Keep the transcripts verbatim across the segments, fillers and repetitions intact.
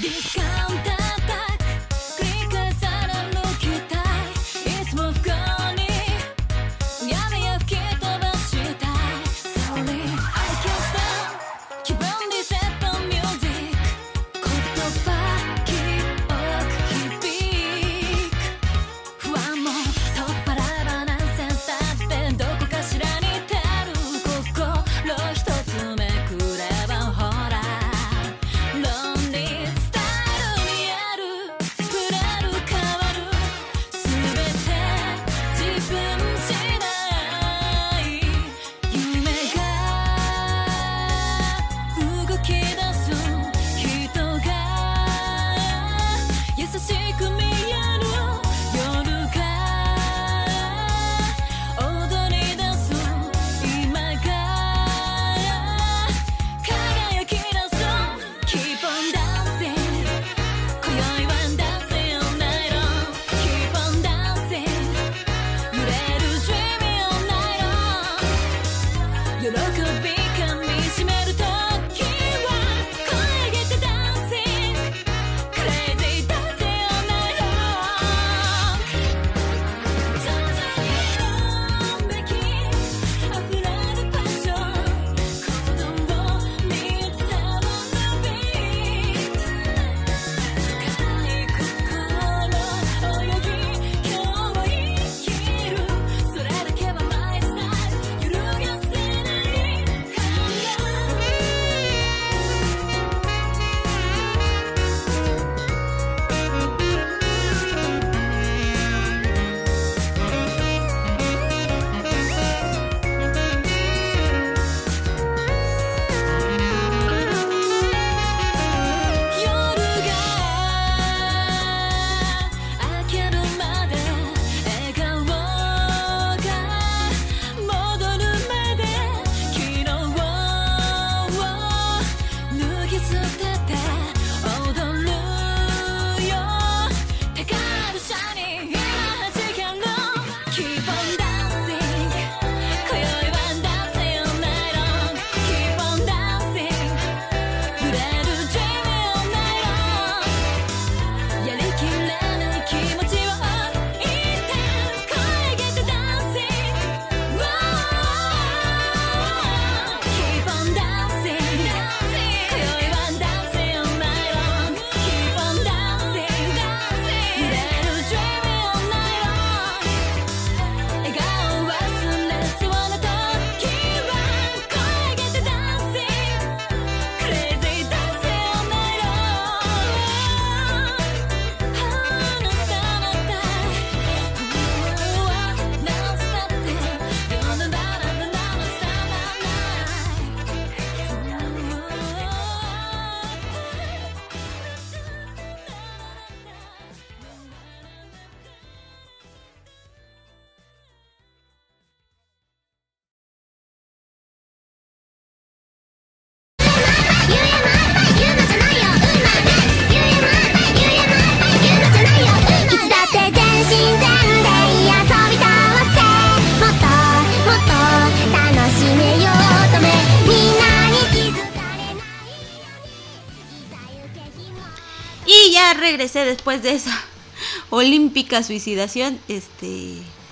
Regresé después de esa olímpica suicidación. Este,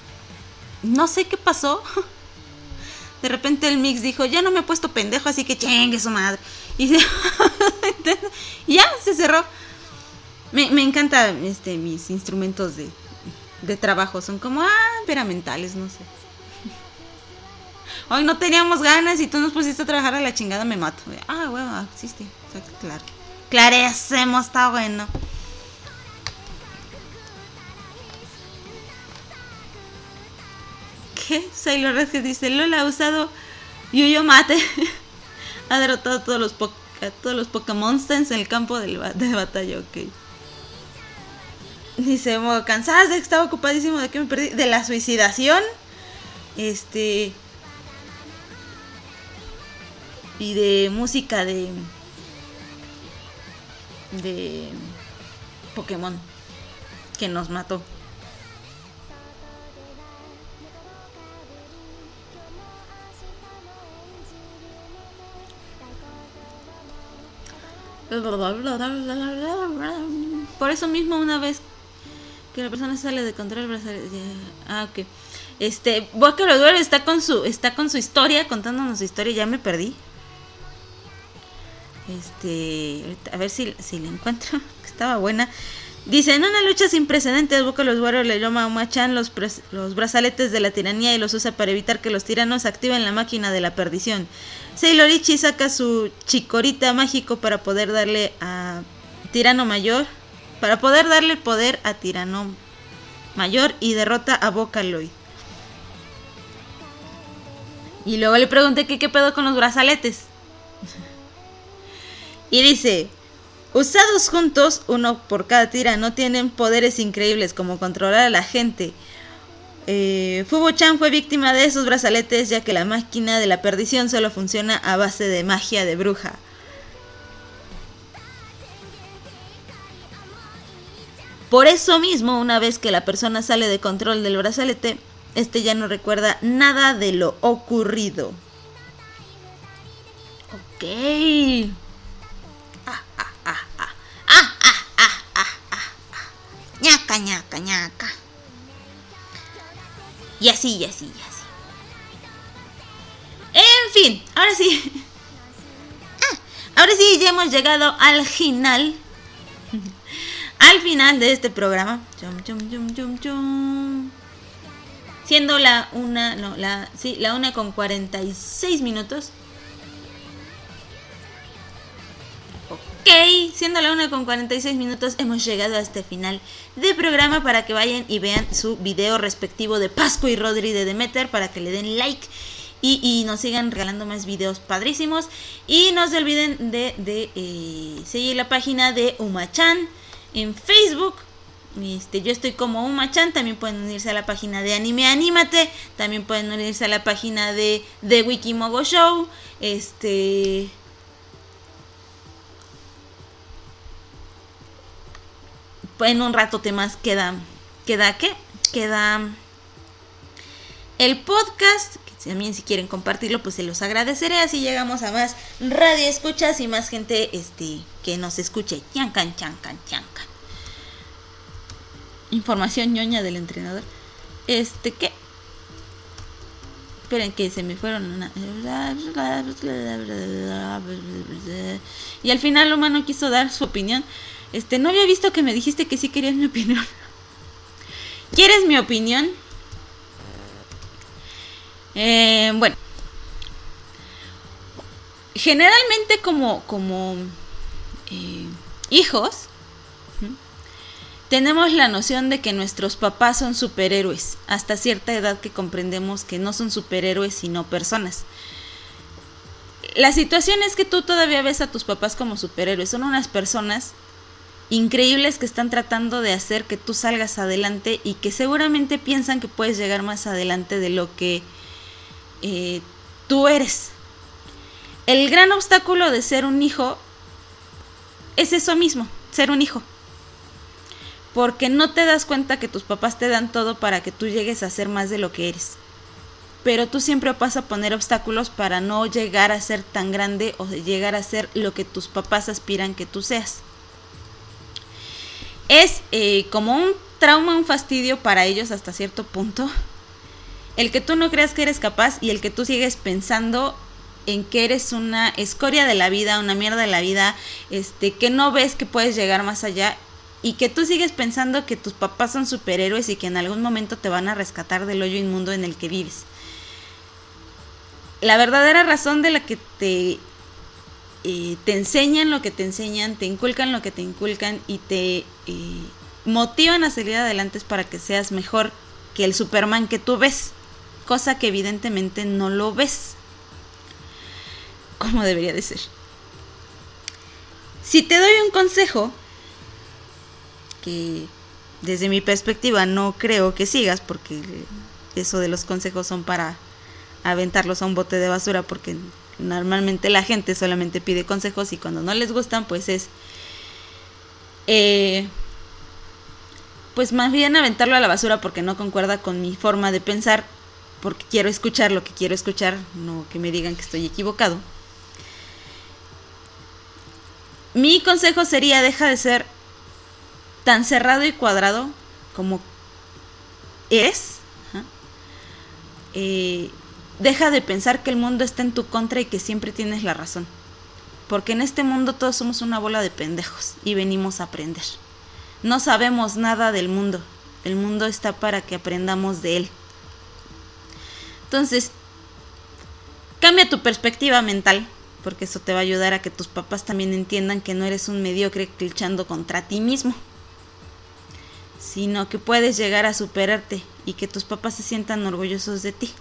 no sé qué pasó. De repente el mix dijo, ya no me he puesto pendejo, así que chingue su madre. Y se, ya se cerró. Me, me encanta este, mis instrumentos de, de trabajo. Son como, ah, peramentales, no sé. Hoy no teníamos ganas y tú nos pusiste a trabajar a la chingada, me mato. Ah, bueno, existe. Claro. Clarecemos, está bueno. ¿Qué? Sailor Red que dice, Lola ha usado Yuyo Mate. Ha derrotado a todos los, po- a todos los Pokémonsters en el campo de, de batalla, ok. Dice, bueno, cansadas de que estaba ocupadísimo, de que me perdí, de la suicidación. Este... Y de música de... De... Pokémon. Que nos mató. Por eso mismo, una vez que la persona sale de control, brazalete. Ah, ok. Este, Boca los Duelos está con su, está con su historia, contándonos su historia, ya me perdí. Este, a ver si, si la encuentro, que estaba buena. Dice, en una lucha sin precedentes, Boca los Duelos le llama a Uma-chan los, pres, los brazaletes de la tiranía y los usa para evitar que los tiranos activen la máquina de la perdición. Sailor Ichi saca su chikorita mágico para poder darle a Tirano Mayor, para poder darle poder a Tirano Mayor y derrota a Vocaloid. Y luego le pregunté que qué pedo con los brazaletes. Y dice, usados juntos, uno por cada tirano, tienen poderes increíbles como controlar a la gente. Eh, Fubo-chan fue víctima de esos brazaletes ya que la máquina de la perdición solo funciona a base de magia de bruja. Por eso mismo, una vez que la persona sale de control del brazalete, este ya no recuerda nada de lo ocurrido. Ok. Ah, ah, ah, ah. Ah, ah, ah, ah, ah, ah. Ñaca, ñaca, ñaca. Y así, y así, y así. En fin, ahora sí. Ah, ahora sí, ya hemos llegado al final. Al final de este programa. Chum, chum, chum, chum, chum. Siendo la una, no, la, sí, la una con cuarenta y seis minutos. Ok, siendo la una con cuarenta y seis minutos, hemos llegado a este final de programa para que vayan y vean su video respectivo de Pascu y Rodri de Demeter, para que le den like y, y nos sigan regalando más videos padrísimos. Y no se olviden de, de eh, seguir la página de Uma-chan en Facebook. Este, yo estoy como Uma-chan. También pueden unirse a la página de Anime Anímate. También pueden unirse a la página de The Wikimogo Show. Este... En un rato más queda... ¿Queda qué? Queda... el podcast. Que también si quieren compartirlo, pues se los agradeceré. Así llegamos a más radio escuchas y más gente este, que nos escuche. Chancan, chancan, chancan. Información ñoña del entrenador. Este, ¿qué? Esperen que se me fueron una... Y al final Loma no quiso dar su opinión. Este, no había visto que me dijiste que sí querías mi opinión. ¿Quieres mi opinión? Eh, bueno. Generalmente como, como eh, hijos... tenemos la noción de que nuestros papás son superhéroes, hasta cierta edad que comprendemos que no son superhéroes sino personas. La situación es que tú todavía ves a tus papás como superhéroes, son unas personas increíbles que están tratando de hacer que tú salgas adelante y que seguramente piensan que puedes llegar más adelante de lo que eh, tú eres. El gran obstáculo de ser un hijo es eso mismo, ser un hijo. Porque no te das cuenta que tus papás te dan todo para que tú llegues a ser más de lo que eres. Pero tú siempre vas a poner obstáculos para no llegar a ser tan grande o llegar a ser lo que tus papás aspiran que tú seas. Es eh, como un trauma, un fastidio para ellos hasta cierto punto. El que tú no creas que eres capaz y el que tú sigues pensando en que eres una escoria de la vida, una mierda de la vida, este, que no ves que puedes llegar más allá. Y que tú sigues pensando que tus papás son superhéroes y que en algún momento te van a rescatar del hoyo inmundo en el que vives. La verdadera razón de la que te, eh, te enseñan lo que te enseñan, te inculcan lo que te inculcan y te eh, motivan a salir adelante es para que seas mejor que el Superman que tú ves. Cosa que evidentemente no lo ves como debería de ser. Si te doy un consejo... que desde mi perspectiva no creo que sigas, porque eso de los consejos son para aventarlos a un bote de basura, porque normalmente la gente solamente pide consejos y cuando no les gustan pues es eh, pues más bien aventarlo a la basura porque no concuerda con mi forma de pensar, porque quiero escuchar lo que quiero escuchar, no que me digan que estoy equivocado. mi consejo sería: deja de ser tan cerrado y cuadrado como eres. Eh, deja de pensar que el mundo está en tu contra y que siempre tienes la razón. Porque en este mundo todos somos una bola de pendejos y venimos a aprender. No sabemos nada del mundo. El mundo está para que aprendamos de él. Entonces, cambia tu perspectiva mental, porque eso te va a ayudar a que tus papás también entiendan que no eres un mediocre luchando contra ti mismo, sino que puedes llegar a superarte y que tus papás se sientan orgullosos de ti.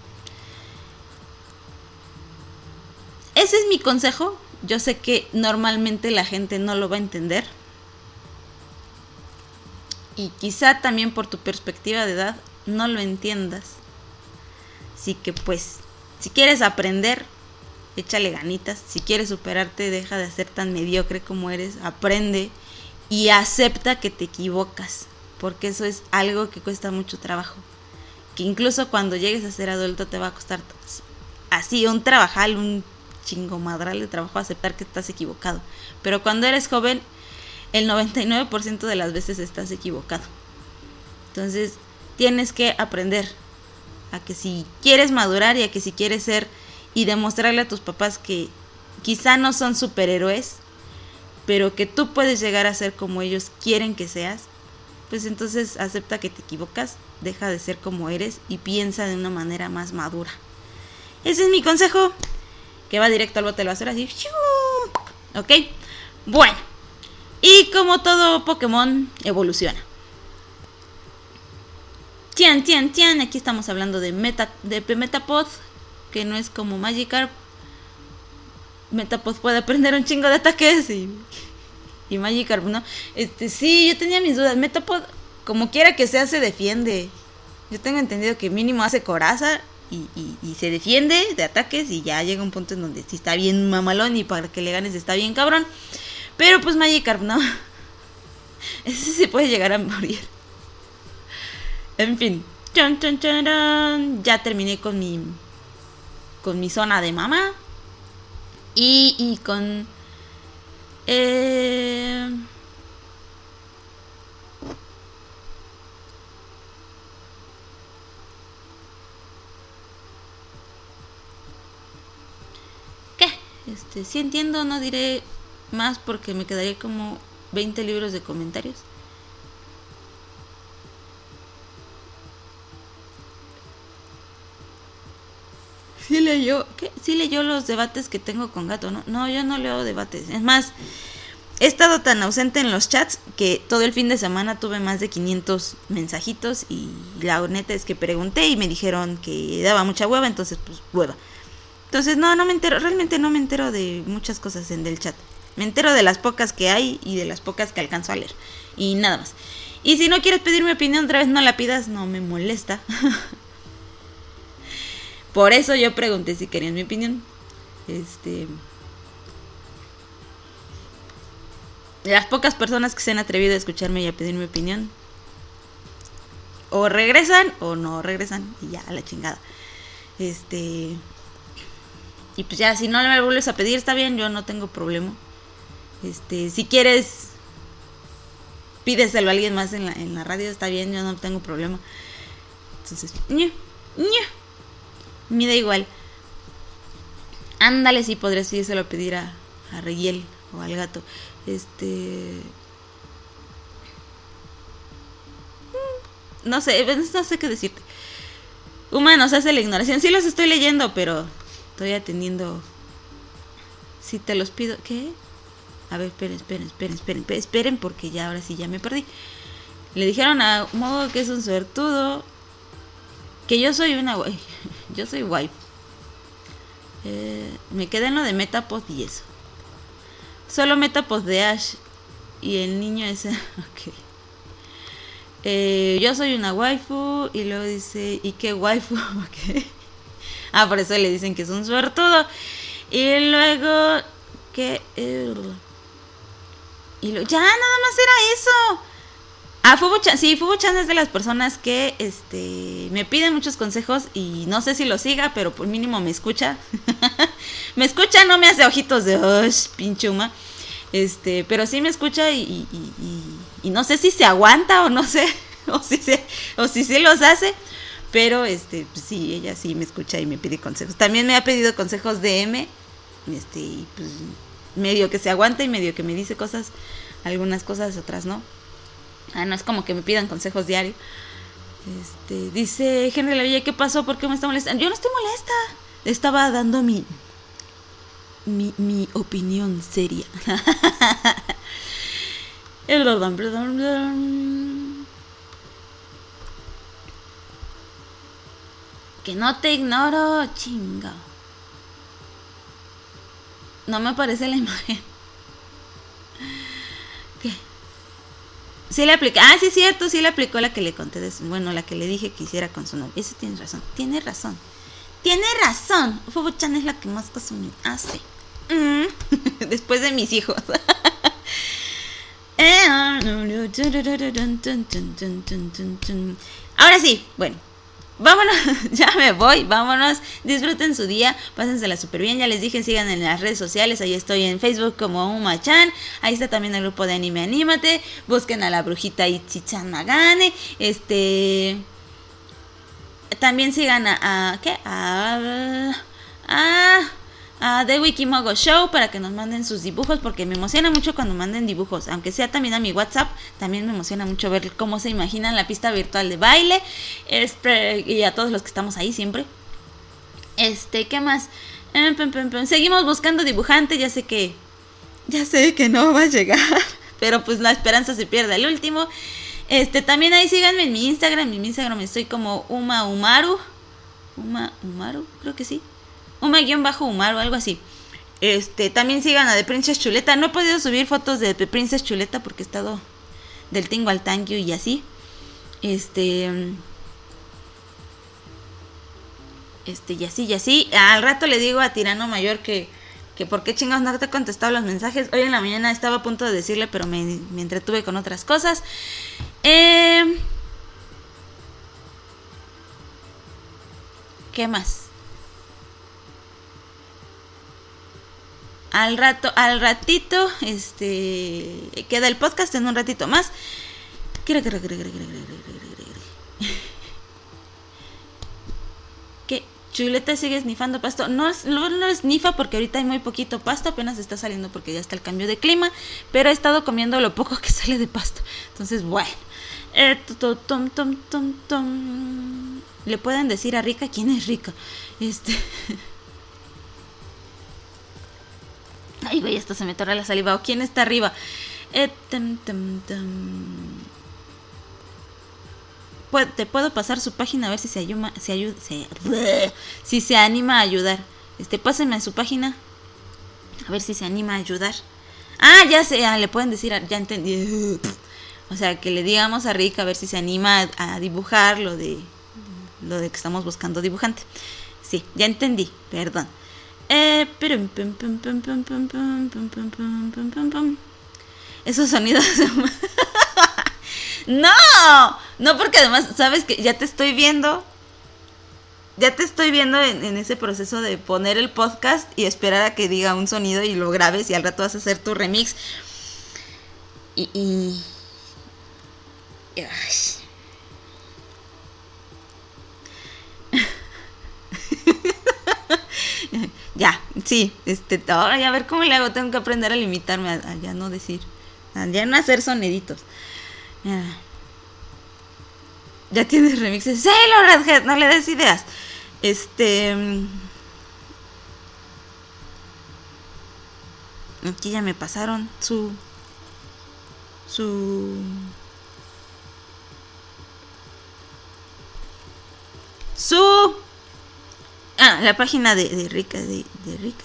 Ese es mi consejo. Yo sé que normalmente la gente no lo va a entender. Y quizá también por tu perspectiva de edad no lo entiendas. Así que pues, si quieres aprender, échale ganitas. Si quieres superarte, deja de ser tan mediocre como eres. Aprende y acepta que te equivocas. Porque eso es algo que cuesta mucho trabajo. Que incluso cuando llegues a ser adulto te va a costar así un trabajal, un chingo madral de trabajo aceptar que estás equivocado. Pero cuando eres joven, el noventa y nueve por ciento de las veces estás equivocado. Entonces tienes que aprender a que si quieres madurar y a que si quieres ser y demostrarle a tus papás que quizá no son superhéroes, pero que tú puedes llegar a ser como ellos quieren que seas, pues entonces acepta que te equivocas, deja de ser como eres y piensa de una manera más madura. Ese es mi consejo, que va directo al bote de la basura, así. ¿Ok? Bueno. Y como todo Pokémon, evoluciona. Tian, tian, tian. Aquí estamos hablando de, Meta, de Metapod, que no es como Magikarp. Metapod puede aprender un chingo de ataques y, y Magikarp, ¿no? Este, sí, yo tenía mis dudas. Metapod, como quiera que sea, se defiende. Yo tengo entendido que mínimo hace coraza y, y, y se defiende de ataques y ya llega un punto en donde sí está bien mamalón y para que le ganes está bien cabrón. Pero pues Magikarp no. Ese se puede llegar a morir. En fin. Chon, chon, chon, chon. Ya terminé con mi con mi zona de mamá. Y, y con eh, ¿qué? Este, sí entiendo, no diré más porque me quedaría como veinte libros de comentarios. Sí leyó, ¿qué? Sí leyó los debates que tengo con Gato, ¿no? No, yo no leo debates. Es más, he estado tan ausente en los chats que todo el fin de semana tuve más de quinientos mensajitos y la neta es que pregunté y me dijeron que daba mucha hueva, entonces pues hueva. Entonces no, no me entero, realmente no me entero de muchas cosas en del chat. Me entero de las pocas que hay y de las pocas que alcanzo a leer. Y nada más. Y si no quieres pedir mi opinión otra vez, no la pidas, no me molesta. Por eso yo pregunté si querían mi opinión. Este... Las pocas personas que se han atrevido a escucharme y a pedir mi opinión, o regresan o no regresan. Y ya, a la chingada. Este... Y pues ya, si no me vuelves a pedir, está bien, yo no tengo problema. Este, si quieres, pídeselo a alguien más en la, en la radio, está bien, yo no tengo problema. Entonces, ñe, ñe, me da igual. Ándale, si podrías írselo a pedir a, a Regiel o al Gato. Este... No sé, no sé qué decirte. Humanos, hace la ignoración. Sí los estoy leyendo, pero estoy atendiendo. Si te los pido... ¿Qué? A ver, esperen, esperen, esperen, esperen, esperen, porque ya ahora sí ya me perdí. Le dijeron a Modo que es un suertudo, que yo soy una guay, yo soy guay. Eh, me quedé en lo de Metapod y eso. Solo Metapod de Ash y el niño ese, ok. Eh, yo soy una waifu y luego dice, ¿y qué waifu? Okay. Ah, por eso le dicen que es un suertudo. Y luego, que... Eh, Y lo, ya, nada más era eso. Ah, Fubu-chan, sí, Fubu-chan es de las personas que este, me piden muchos consejos y no sé si lo siga, pero por mínimo me escucha. Me escucha, no me hace ojitos de, oh, pinche Uma. Este, pero sí me escucha y, y, y, y no sé si se aguanta o no sé, o si se, o si sí los hace, pero este, pues sí, ella sí me escucha y me pide consejos. También me ha pedido consejos de M, este, y pues medio que se aguanta y medio que me dice cosas, algunas cosas, otras no. Ah, no es como que me pidan consejos diario. Este, dice Henry La Villa, ¿qué pasó? ¿Por qué me está molestando? Yo no estoy molesta. Estaba dando mi mi, mi opinión seria. Que no te ignoro, chinga. No me aparece la imagen. ¿Qué? Sí le aplicó. Ah, sí es cierto, sí le aplicó la que le conté. De su, bueno, la que le dije que hiciera con su novio. Eso tiene razón. Tiene razón. Tiene razón. Fubu-chan es la que más caso me hace. Mm. Después de mis hijos. Ahora sí, bueno. Vámonos, ya me voy, vámonos, disfruten su día, pásensela súper bien, ya les dije, sigan en las redes sociales, ahí estoy en Facebook como Uma-chan, ahí está también el grupo de Anime Anímate, busquen a la brujita Ichi-chan Magane, este, también sigan a, a ¿qué? A, a, a The Wikimogo Show para que nos manden sus dibujos, porque me emociona mucho cuando manden dibujos, aunque sea también a mi WhatsApp, también me emociona mucho ver cómo se imaginan la pista virtual de baile, este, y a todos los que estamos ahí siempre. Este, ¿qué más? Eh, pum, pum, pum. Seguimos buscando dibujante, ya sé que, ya sé que no va a llegar, pero pues la esperanza se pierde al último. Este, también ahí síganme en mi Instagram, en mi Instagram estoy como Uma Umaru, Uma Umaru, creo que sí. Uma-Umaru, algo así. Este, también sigan a The Princess Chuleta. No he podido subir fotos de The Princess Chuleta porque he estado del tingo al tanquio y así. Este. Este, y así, y así. Al rato le digo a Tirano Mayor que, que por qué chingados no te he contestado los mensajes. Hoy en la mañana estaba a punto de decirle, pero me, me entretuve con otras cosas. Eh, ¿Qué más? Al rato, al ratito, este, queda el podcast en un ratito más. ¿Qué? Chuleta sigue snifando pasto. No, no, no snifa porque ahorita hay muy poquito pasto, apenas está saliendo porque ya está el cambio de clima, pero he estado comiendo lo poco que sale de pasto. Entonces, bueno. Eh, tom, tom, tom, tom. Le pueden decir a Rika quién es Rika. Este. Ay, güey, esto se me torra la saliva. ¿O quién está arriba? Eh, tum, tum, tum. Te puedo pasar su página a ver si se ayuda, se ayuda, se, si se anima a ayudar. Este, pásenme su página a ver si se anima a ayudar. Ah, ya sé, ah, le pueden decir, ya entendí. O sea, que le digamos a Rick a ver si se anima a, a dibujar lo de lo de que estamos buscando dibujante. Sí, ya entendí, perdón. Eh, pum, pum, pum, pum, pum, pum, pum, pum, pum, pum, pum, pum. Esos sonidos. No, no, porque además, sabes que ya te estoy viendo. Ya te estoy viendo en, en ese proceso de poner el podcast y esperar a que diga un sonido y lo grabes y al rato vas a hacer tu remix. Y. y... Ay. Ya, sí, este, ay, a ver cómo le hago, tengo que aprender a limitarme a, a ya no decir, a ya no hacer soniditos. Ya, ya tienes remixes. Sí, lo Redhead, no le des ideas. Este, aquí ya me pasaron su su su ah, la página de, de Rika, de, de Rika.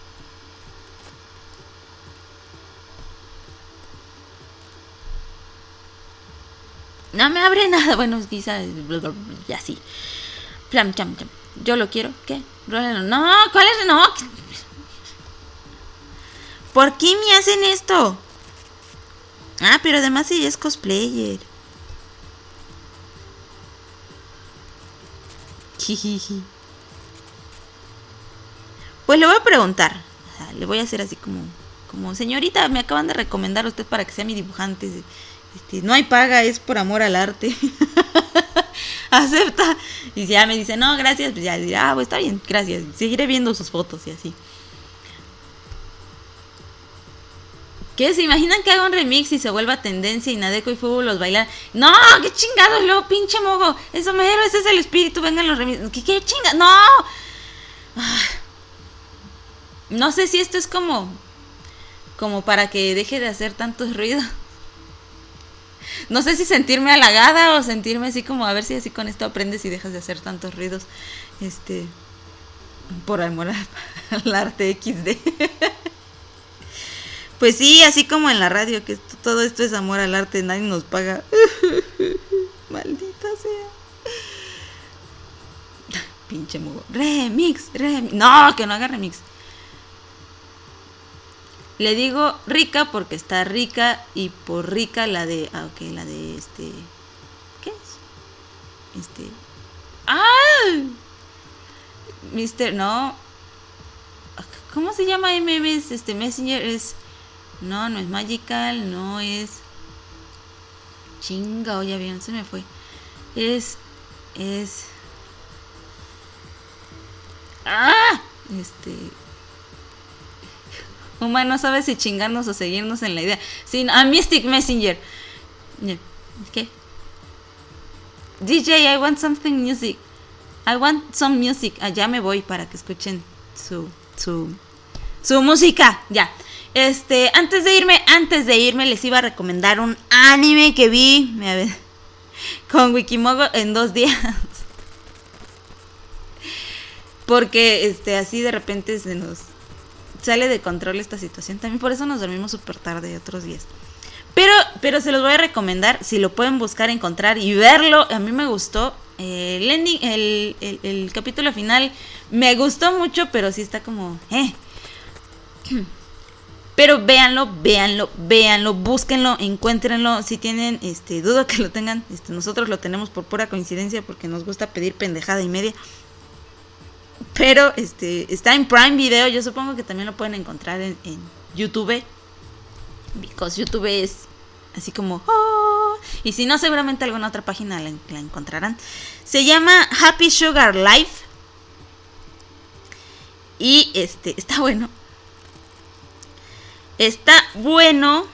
No me abre nada. Bueno, quizás ya sí. Plam, cham, cham. Yo lo quiero. ¿Qué? No, ¿cuál es? No. ¿Por qué me hacen esto? Ah, pero además ella es cosplayer. Jijiji. Pues le voy a preguntar. O sea, le voy a hacer así como como, señorita, me acaban de recomendar a usted para que sea mi dibujante. Este, no hay paga, es por amor al arte. Acepta. Y si ya me dice, no, gracias, pues ya dirá, ah, pues está bien, gracias. Seguiré viendo sus fotos y así. ¿Qué? ¿Se imaginan que haga un remix y se vuelva tendencia y Nadeko y Fubu los bailan? ¡No! ¡Qué chingados! Luego, pinche mogo. Eso mero, ese es el espíritu. Vengan los remix. ¿Qué, qué chingados? ¡No! No sé si esto es como... Como para que deje de hacer tantos ruidos. No sé si sentirme halagada o sentirme así como... A ver si así con esto aprendes y dejas de hacer tantos ruidos. Este... Por amor al arte equis de. Pues sí, así como en la radio, que esto, todo esto es amor al arte, nadie nos paga. Maldita sea. Pinche mugo. Remix, remix. No, que no haga remix. Le digo rica porque está rica y por rica la de... Ah, ok, la de este... ¿Qué es? Este... ¡Ah! mister No. ¿Cómo se llama M M S? Este Messenger es... No, no es Magical, no es... Chinga, oye, bien, se me fue. Es... Es... ¡Ah! Este... Uma no sabe si chingarnos o seguirnos en la idea. Sí, a Mystic Messenger. ¿Qué? D J, I want something music. I want some music. Allá me voy para que escuchen su... Su... Su música. Ya. Este, antes de irme, antes de irme les iba a recomendar un anime que vi a ver, con Wikimogo en dos días. Porque este, así de repente se nos sale de control esta situación. También por eso nos dormimos súper tarde otros días. Pero, pero se los voy a recomendar, si lo pueden buscar, encontrar y verlo. A mí me gustó. Eh, el, ending, el, el, el capítulo final me gustó mucho, pero sí está como... Eh. Pero véanlo, véanlo, véanlo, búsquenlo, encuéntrenlo. Si tienen este duda que lo tengan, este, nosotros lo tenemos por pura coincidencia porque nos gusta pedir pendejada y media. Pero este está en Prime Video, yo supongo que también lo pueden encontrar en, en YouTube. Because YouTube es así como... Oh, y si no, seguramente alguna otra página la, la encontrarán. Se llama Happy Sugar Life. Y este está bueno. Está bueno.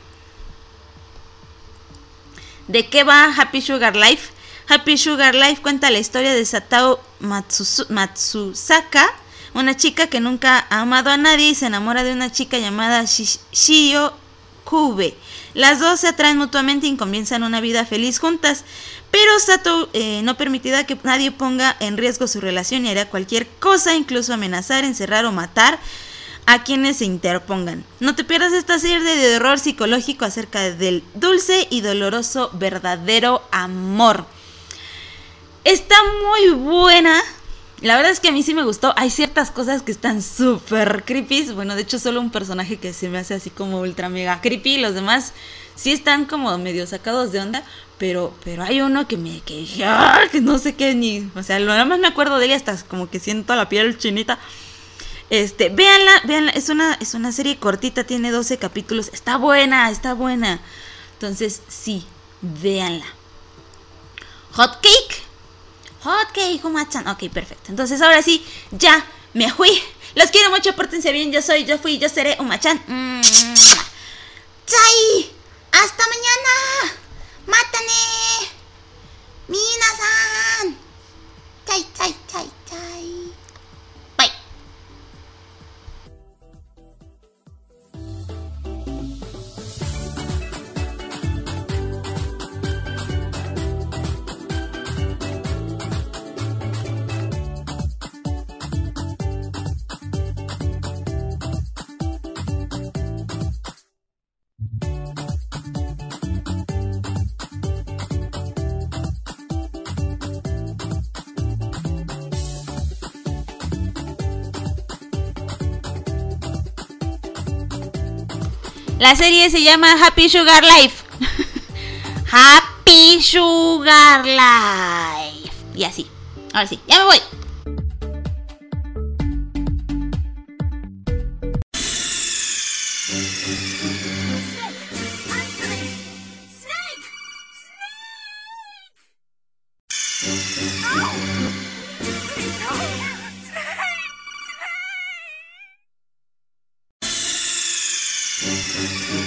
¿De qué va Happy Sugar Life? Happy Sugar Life cuenta la historia de Satao Matsu- Matsusaka, una chica que nunca ha amado a nadie y se enamora de una chica llamada Sh- Shio Kube. Las dos se atraen mutuamente y comienzan una vida feliz juntas, pero Sato eh, no permitirá que nadie ponga en riesgo su relación y hará cualquier cosa, incluso amenazar, encerrar o matar a quienes se interpongan. No te pierdas esta serie de horror psicológico acerca del dulce y doloroso verdadero amor. Está muy buena. La verdad es que a mí sí me gustó. Hay ciertas cosas que están súper creepy. Bueno, de hecho solo un personaje que se me hace así como ultra mega creepy. Los demás sí están como medio sacados de onda. Pero, pero hay uno que me que, ¡ah! que no sé qué ni... O sea, nada más me acuerdo de ella hasta como que siento la piel chinita. Este, véanla, véanla, es una, es una serie cortita, tiene doce capítulos, está buena, está buena. Entonces, sí, véanla. Hot Cake. Hot Cake, Uma-chan. Ok, perfecto. Entonces, ahora sí, ya me fui. Los quiero mucho, pórtense bien. Yo soy, yo fui, yo seré Uma-chan. Mm. ¡Chai! ¡Hasta mañana! ¡Mátane! ¡Minasan! ¡Chai, chai, chai, chai! Bye. La serie se llama Happy Sugar Life. Happy Sugar Life. Y así. Ahora sí, ya me voy. Snake!